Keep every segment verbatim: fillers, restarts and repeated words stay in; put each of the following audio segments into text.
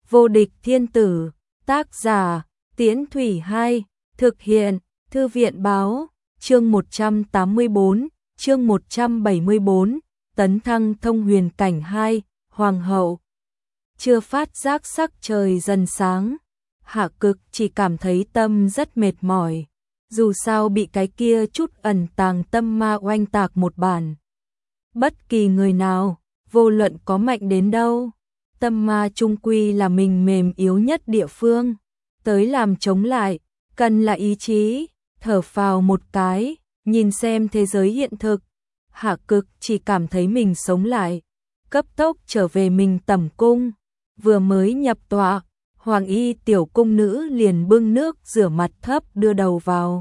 Vô địch thiên tử, tác giả, Tiễn Thủy hai, thực hiện, Thư viện báo, chương một trăm tám mươi tư, chương một trăm bảy mươi tư, tấn thăng thông huyền cảnh hai, hoàng hậu. Chưa phát giác sắc trời dần sáng, Hạ Cực chỉ cảm thấy tâm rất mệt mỏi, dù sao bị cái kia chút ẩn tàng tâm ma oanh tạc một bản. Bất kỳ người nào, vô luận có mạnh đến đâu, tâm ma chung quy là mình mềm yếu nhất địa phương, tới làm chống lại, cần là ý chí. Thở phào một cái, nhìn xem thế giới hiện thực, Hạ Cực chỉ cảm thấy mình sống lại, cấp tốc trở về mình tẩm cung, vừa mới nhập tọa, Hoàng y tiểu cung nữ liền bưng nước rửa mặt thấp đưa đầu vào.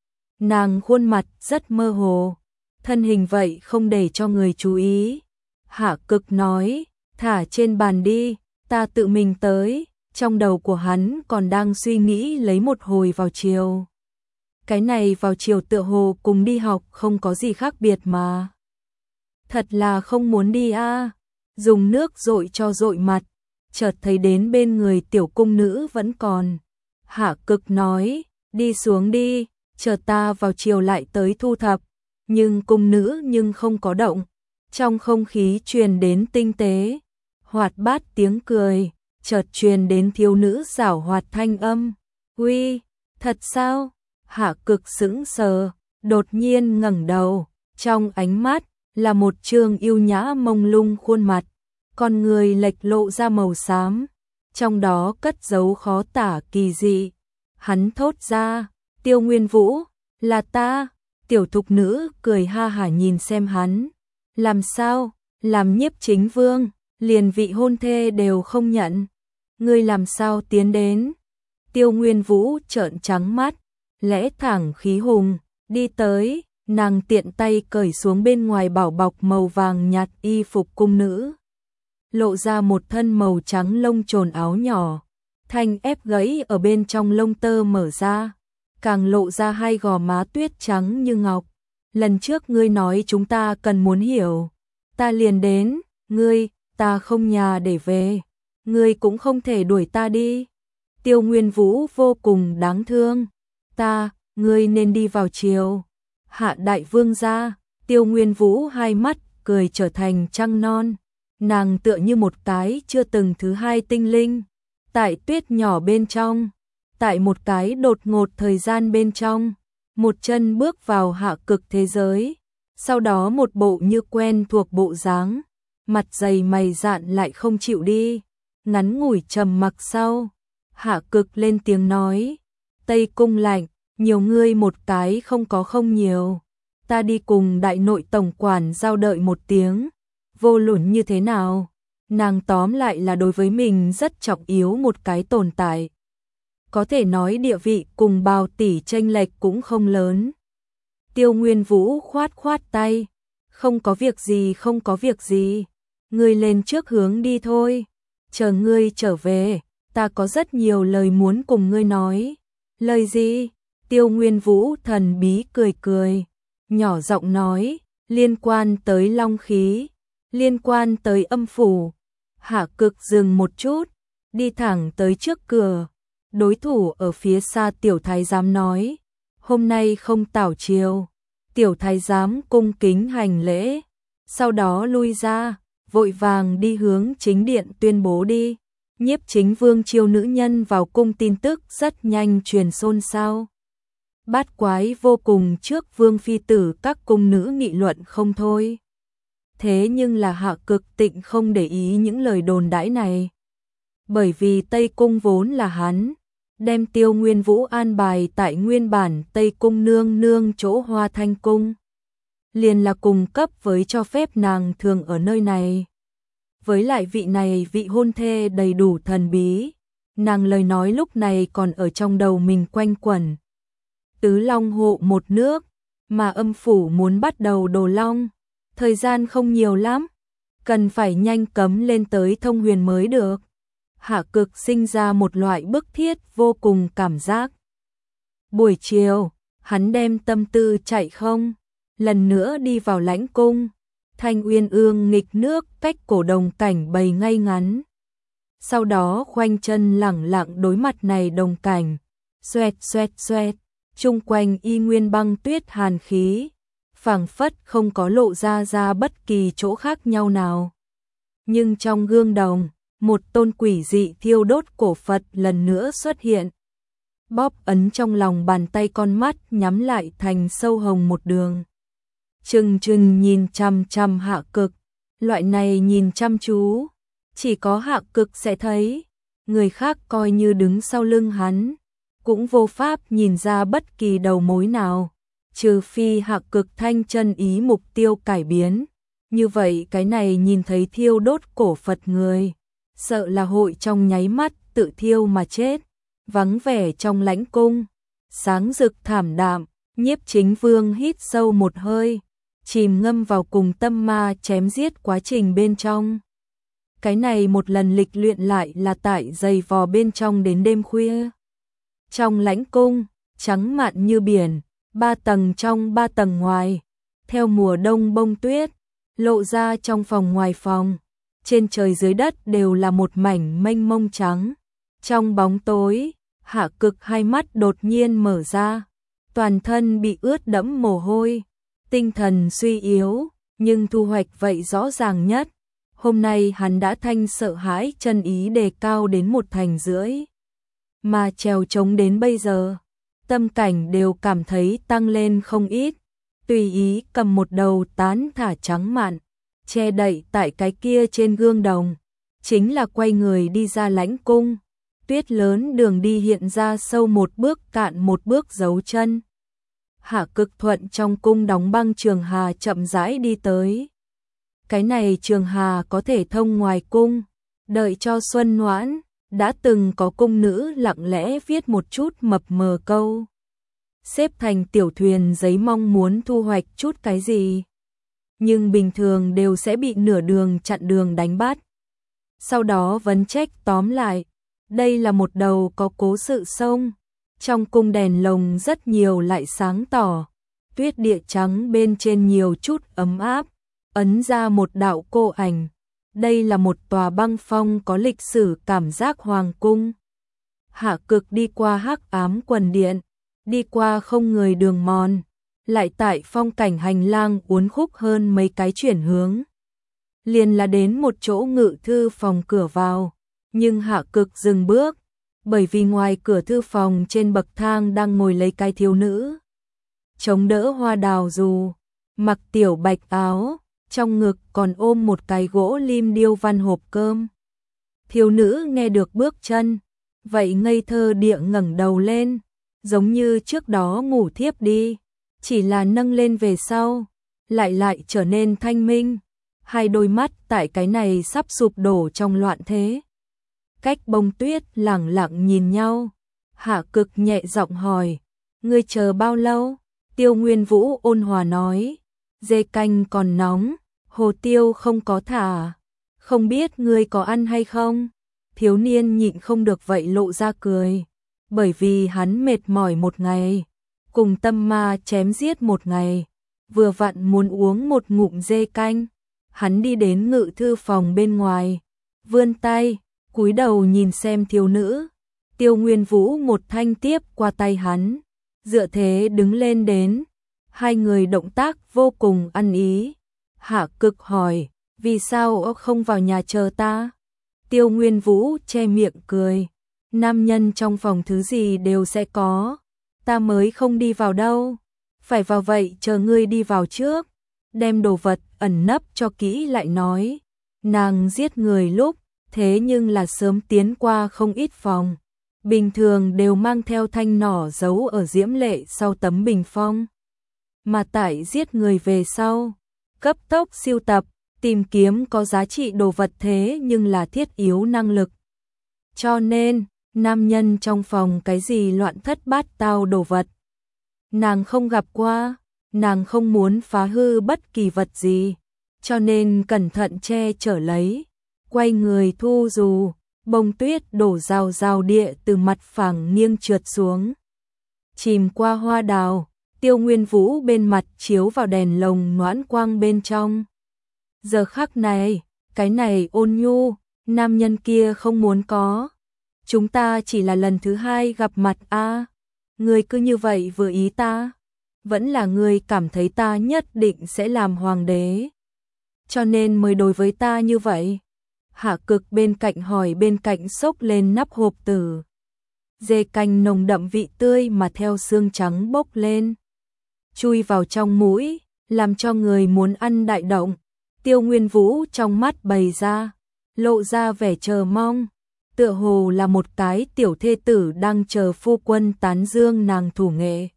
Nàng khuôn mặt rất mơ hồ, thân hình vậy không để cho người chú ý. Hạ Cực nói, thả trên bàn đi, ta tự mình tới. Trong đầu của hắn còn đang suy nghĩ lấy một hồi vào chiều. Cái này vào chiều tựa hồ cùng đi học không có gì khác biệt mà. Thật là không muốn đi a. À. Dùng nước dội cho dội mặt, chợt thấy đến bên người tiểu cung nữ vẫn còn. Hạ Cực nói, đi xuống đi, chờ ta vào chiều lại tới thu thập. Nhưng cung nữ nhưng không có động. Trong không khí truyền đến tinh tế, hoạt bát tiếng cười, chợt truyền đến thiếu nữ giảo hoạt thanh âm. Uy, thật sao? Hạ Cực sững sờ, đột nhiên ngẩng đầu, trong ánh mắt là một trương yêu nhã mông lung khuôn mặt, con người lệch lộ ra màu xám, trong đó cất giấu khó tả kỳ dị. Hắn thốt ra, Tiêu Nguyên Vũ, là ta. Tiểu thục nữ cười ha hả nhìn xem hắn, làm sao, làm nhiếp chính vương, liền vị hôn thê đều không nhận, ngươi làm sao tiến đến? Tiêu Nguyên Vũ trợn trắng mắt, lẽ thẳng khí hùng, đi tới, nàng tiện tay cởi xuống bên ngoài bảo bọc màu vàng nhạt y phục cung nữ, lộ ra một thân màu trắng lông trồn áo nhỏ, thanh ép gãy ở bên trong lông tơ mở ra, càng lộ ra hai gò má tuyết trắng như ngọc. Lần trước ngươi nói chúng ta cần muốn hiểu, ta liền đến, ngươi, ta không nhà để về, ngươi cũng không thể đuổi ta đi. Tiêu Nguyên Vũ vô cùng đáng thương, ta, ngươi nên đi vào chiều. Hạ đại vương gia, Tiêu Nguyên Vũ hai mắt cười trở thành trăng non, nàng tựa như một cái chưa từng thứ hai tinh linh, tại tuyết nhỏ bên trong, tại một cái đột ngột thời gian bên trong, một chân bước vào Hạ Cực thế giới, sau đó một bộ như quen thuộc bộ dáng, mặt dày mày dạn lại không chịu đi, ngắn ngủi trầm mặc sau, Hạ Cực lên tiếng nói, Tây Cung lạnh, nhiều ngươi một cái không có không nhiều, ta đi cùng đại nội tổng quản giao đợi một tiếng, vô luận như thế nào, nàng tóm lại là đối với mình rất trọng yếu một cái tồn tại. Có thể nói địa vị cùng Bào tỷ chênh lệch cũng không lớn. Tiêu Nguyên Vũ khoát khoát tay, không có việc gì không có việc gì, ngươi lên trước hướng đi thôi, chờ ngươi trở về, ta có rất nhiều lời muốn cùng ngươi nói. Lời gì? Tiêu Nguyên Vũ thần bí cười cười, nhỏ giọng nói, liên quan tới long khí, liên quan tới âm phủ. Hạ Cực dừng một chút, đi thẳng tới trước cửa. Đối thủ ở phía xa tiểu thái giám nói, hôm nay không tảo chiều. Tiểu thái giám cung kính hành lễ, sau đó lui ra, vội vàng đi hướng chính điện tuyên bố đi. Nhiếp chính vương chiêu nữ nhân vào cung tin tức rất nhanh truyền xôn xao. Bát quái vô cùng trước vương phi tử các cung nữ nghị luận không thôi. Thế nhưng là Hạ Cực tịnh không để ý những lời đồn đãi này. Bởi vì Tây Cung vốn là hắn, đem Tiêu Nguyên Vũ an bài tại nguyên bản Tây Cung nương nương chỗ Hoa Thanh Cung. Liền là cùng cấp với cho phép nàng thường ở nơi này. Với lại vị này vị hôn thê đầy đủ thần bí, nàng lời nói lúc này còn ở trong đầu mình quanh quẩn. Tứ Long hộ một nước, mà âm phủ muốn bắt đầu đồ long, thời gian không nhiều lắm, cần phải nhanh cấm lên tới thông huyền mới được. Hạ Cực sinh ra một loại bức thiết vô cùng cảm giác. Buổi chiều, hắn đem tâm tư chạy không, lần nữa đi vào lãnh cung. Thanh Uyên ương nghịch nước cách cổ đồng cảnh bày ngay ngắn. sau đó khoanh chân lẳng lặng đối mặt này đồng cảnh. Xoẹt xoẹt xoẹt, chung quanh y nguyên băng tuyết hàn khí, phảng phất không có lộ ra ra bất kỳ chỗ khác nhau nào. Nhưng trong gương đồng, một tôn quỷ dị thiêu đốt cổ Phật lần nữa xuất hiện. Bóp ấn trong lòng bàn tay, con mắt nhắm lại thành sâu hồng một đường. Trừng trừng nhìn chằm chằm Hạ Cực, loại này nhìn chăm chú, chỉ có Hạ Cực sẽ thấy, người khác coi như đứng sau lưng hắn, cũng vô pháp nhìn ra bất kỳ đầu mối nào, trừ phi Hạ Cực thanh chân ý mục tiêu cải biến. Như vậy cái này nhìn thấy thiêu đốt cổ Phật người, sợ là hội trong nháy mắt tự thiêu mà chết. Vắng vẻ trong lãnh cung, sáng rực thảm đạm, Nhiếp Chính Vương hít sâu một hơi, chìm ngâm vào cùng tâm ma chém giết quá trình bên trong. Cái này một lần lịch luyện lại là tại dày vò bên trong đến đêm khuya. Trong lãnh cung, trắng mạn như biển, ba tầng trong ba tầng ngoài, theo mùa đông bông tuyết, lộ ra trong phòng ngoài phòng, trên trời dưới đất đều là một mảnh mênh mông trắng. Trong bóng tối, Hạ Cực hai mắt đột nhiên mở ra, toàn thân bị ướt đẫm mồ hôi, tinh thần suy yếu, nhưng thu hoạch vậy rõ ràng nhất. Hôm nay hắn đã thanh sợ hãi chân ý đề cao đến một thành rưỡi, mà trèo trống đến bây giờ, tâm cảnh đều cảm thấy tăng lên không ít. Tùy ý cầm một đầu tán thả trắng mạn, che đậy tại cái kia trên gương đồng, chính là quay người đi ra lãnh cung. Tuyết lớn đường đi hiện ra sâu một bước cạn một bước dấu chân. Hạ Cực thuận trong cung đóng băng trường hà chậm rãi đi tới. Cái này trường hà có thể thông ngoài cung, đợi cho xuân noãn, đã từng có cung nữ lặng lẽ viết một chút mập mờ câu. Xếp thành tiểu thuyền giấy mong muốn thu hoạch chút cái gì. Nhưng bình thường đều sẽ bị nửa đường chặn đường đánh bắt. Sau đó vấn trách tóm lại. Đây là một đầu có cố sự sông, trong cung đèn lồng rất nhiều lại sáng tỏ, tuyết địa trắng bên trên nhiều chút ấm áp, ấn ra một đạo cô ảnh. Đây là một tòa băng phong có lịch sử cảm giác hoàng cung. Hạ Cực đi qua hắc ám quần điện, đi qua không người đường mòn, lại tại phong cảnh hành lang uốn khúc hơn mấy cái chuyển hướng. Liền là đến một chỗ ngự thư phòng cửa vào. Nhưng Hạ Cực dừng bước, bởi vì ngoài cửa thư phòng trên bậc thang đang ngồi lấy cái thiếu nữ. Chống đỡ hoa đào dù, mặc tiểu bạch áo, trong ngực còn ôm một cái gỗ lim điêu văn hộp cơm. Thiếu nữ nghe được bước chân, vậy ngây thơ địa ngẩng đầu lên, giống như trước đó ngủ thiếp đi, chỉ là nâng lên về sau, lại lại trở nên thanh minh, hai đôi mắt tại cái này sắp sụp đổ trong loạn thế. Cách bông tuyết lẳng lặng nhìn nhau, Hạ Cực nhẹ giọng hỏi, ngươi chờ bao lâu? Tiêu Nguyên Vũ ôn hòa nói, dê canh còn nóng, hồ tiêu không có thả, không biết ngươi có ăn hay không? Thiếu niên nhịn không được vậy lộ ra cười, bởi vì hắn mệt mỏi một ngày, cùng tâm ma chém giết một ngày, vừa vặn muốn uống một ngụm dê canh. Hắn đi đến ngự thư phòng bên ngoài, vươn tay, cúi đầu nhìn xem thiếu nữ. Tiêu Nguyên Vũ một thanh tiếp qua tay hắn, dựa thế đứng lên đến. Hai người động tác vô cùng ăn ý. Hạ Cực hỏi, vì sao không vào nhà chờ ta? Tiêu Nguyên Vũ che miệng cười, nam nhân trong phòng thứ gì đều sẽ có, ta mới không đi vào đâu, phải vào vậy chờ ngươi đi vào trước, đem đồ vật ẩn nấp cho kỹ lại nói. Nàng giết người lúc, thế nhưng là sớm tiến qua không ít phòng, bình thường đều mang theo thanh nỏ giấu ở diễm lệ sau tấm bình phong. Mà tại giết người về sau, cấp tốc siêu tập, tìm kiếm có giá trị đồ vật thế nhưng là thiết yếu năng lực. Cho nên, nam nhân trong phòng cái gì loạn thất bát tao đồ vật, nàng không gặp qua, nàng không muốn phá hư bất kỳ vật gì, cho nên cẩn thận che chở lấy, quay người thu dù, bông tuyết đổ rào rào địa từ mặt phẳng nghiêng trượt xuống. Chìm qua hoa đào, Tiêu Nguyên Vũ bên mặt chiếu vào đèn lồng noãn quang bên trong. Giờ khắc này, cái này ôn nhu, Nam nhân kia không muốn có. Chúng ta chỉ là lần thứ hai gặp mặt a. À, ngươi cứ như vậy vừa ý ta, vẫn là ngươi cảm thấy ta nhất định sẽ làm hoàng đế, cho nên mới đối với ta như vậy. Hạ Cực bên cạnh hỏi, bên cạnh xốc lên nắp hộp tử. Dê canh nồng đậm vị tươi mà theo xương trắng bốc lên, chui vào trong mũi, làm cho người muốn ăn đại động. Tiêu Nguyên Vũ trong mắt bày ra, lộ ra vẻ chờ mong, tựa hồ là một cái tiểu thê tử đang chờ phu quân tán dương nàng thủ nghệ.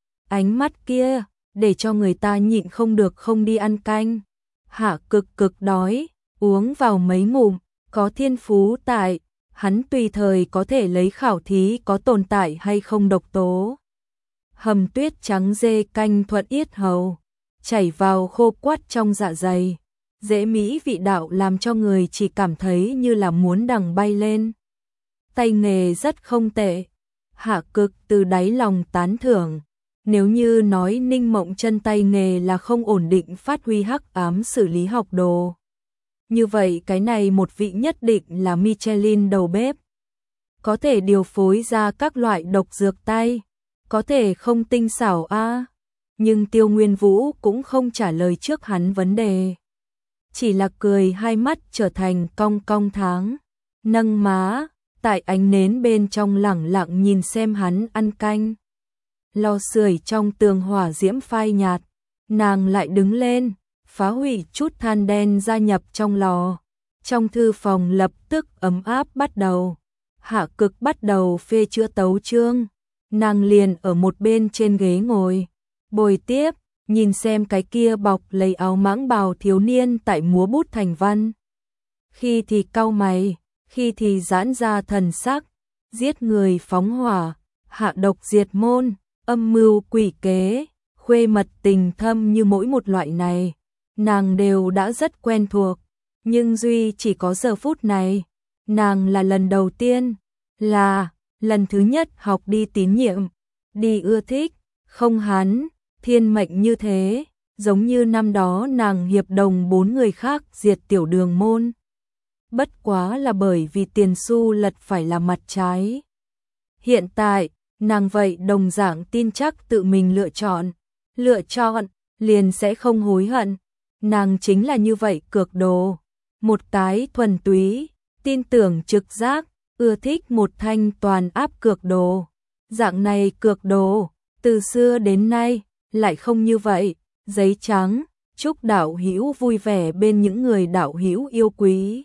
Ánh mắt kia, để cho người ta nhịn không được không đi ăn canh. Hạ Cực cực đói, uống vào mấy ngụm, có thiên phú tại, hắn tùy thời có thể lấy khảo thí có tồn tại hay không độc tố. Hầm tuyết trắng dê canh thuận yết hầu, chảy vào khô quắt trong dạ dày, dễ mỹ vị đạo làm cho người chỉ cảm thấy như là muốn đằng bay lên. Tay nghề rất không tệ. Hạ Cực từ đáy lòng tán thưởng. Nếu như nói Ninh Mộng Chân tay nghề là không ổn định phát huy hắc ám xử lý học đồ, như vậy cái này một vị nhất định là Michelin đầu bếp. Có thể điều phối ra các loại độc dược tay, có thể không tinh xảo a. À. Nhưng Tiêu Nguyên Vũ cũng không trả lời trước hắn vấn đề, chỉ là cười, hai mắt trở thành cong cong tháng, nâng má, tại ánh nến bên trong lẳng lặng nhìn xem hắn ăn canh. Lò sưởi trong tường hỏa diễm phai nhạt, nàng lại đứng lên, phá hủy chút than đen gia nhập trong lò. Trong thư phòng lập tức ấm áp bắt đầu. Hạ Cực bắt đầu phê chữa tấu chương, nàng liền ở một bên trên ghế ngồi, bồi tiếp, nhìn xem cái kia bọc lấy áo mãng bào thiếu niên tại múa bút thành văn. Khi thì cau mày, khi thì giãn ra thần sắc, giết người phóng hỏa, hạ độc diệt môn, âm mưu quỷ kế, khuê mật tình thâm, như mỗi một loại này, nàng đều đã rất quen thuộc. Nhưng duy chỉ có giờ phút này, nàng là lần đầu tiên, là lần thứ nhất học đi tín nhiệm, đi ưa thích, không hắn, thiên mệnh như thế, giống như năm đó nàng hiệp đồng bốn người khác diệt tiểu đường môn. Bất quá là bởi vì tiền xu lật phải là mặt trái. Hiện tại, nàng vậy đồng dạng tin chắc tự mình lựa chọn, lựa chọn, liền sẽ không hối hận. Nàng chính là như vậy cược đồ, một cái thuần túy, tin tưởng trực giác, ưa thích một thanh toàn áp cược đồ. Dạng này cược đồ, từ xưa đến nay, lại không như vậy. Giấy trắng, chúc đạo hữu vui vẻ bên những người đạo hữu yêu quý.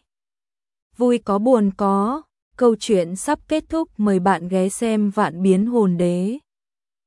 Vui có buồn có, câu chuyện sắp kết thúc, mời bạn ghé xem Vạn Biến Hồn Đế.